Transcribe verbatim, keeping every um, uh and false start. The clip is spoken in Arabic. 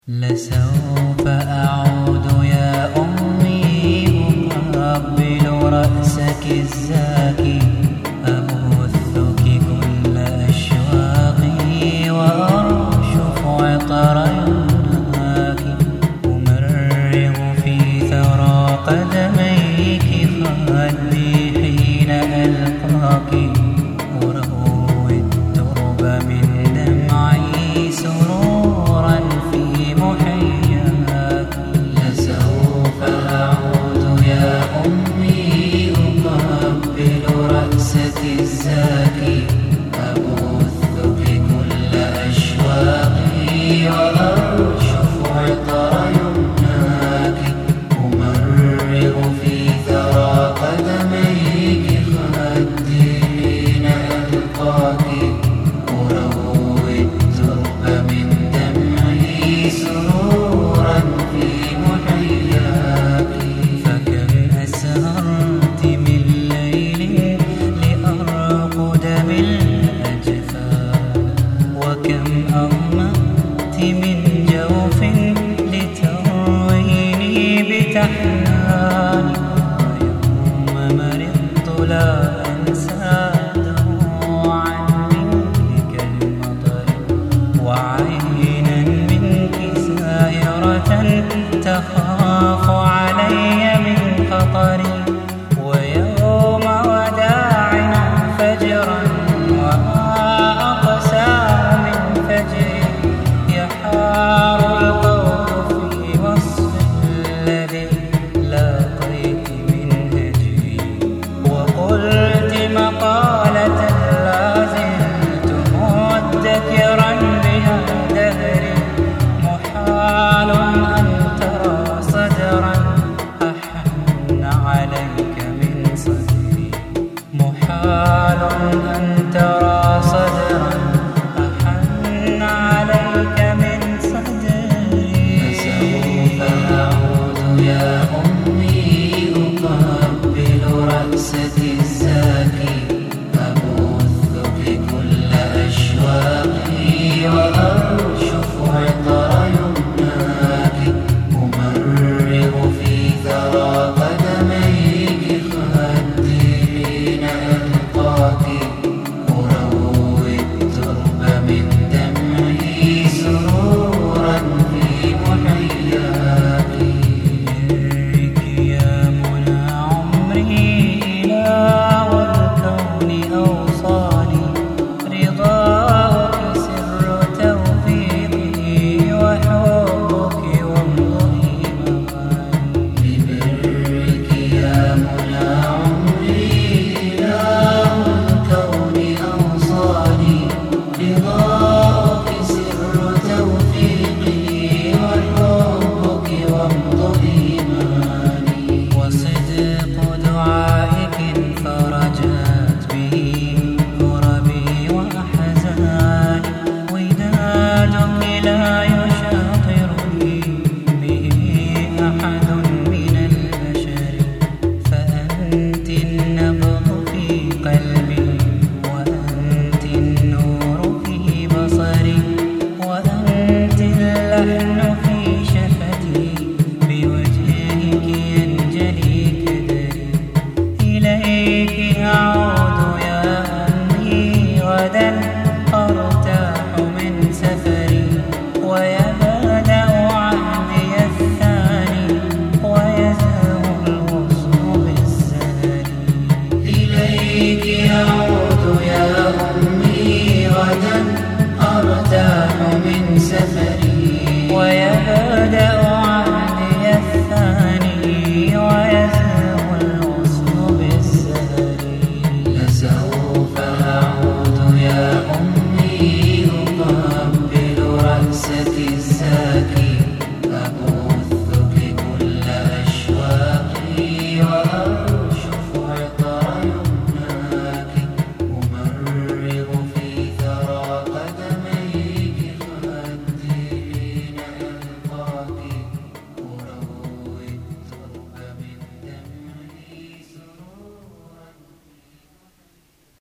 لسوف أعود يا أمي أقبل رأسك الزاكي أبثك كل أشواقي وأرشف عطر يمناك أمرغ في ثرى قدميك خدي حين ألقاك أروي الترب من دمعي سرورا في محياك لسوف أعود يا أمي أقبل رأسك الزاكي أبثك كل أشواقي وأرشف عطر يمناك أمرغ في ثرى قدميك خدي حين ألقاك أروي الترب من دمعي سرورا في محياك فكم أسهرت من ليل لأرقد بالأجفان وكم أغمأت من جوف لترويني بتحنان ويوم مرضت لا أنسى دموعا منك كالمطر وعينا منك سائرة تخاف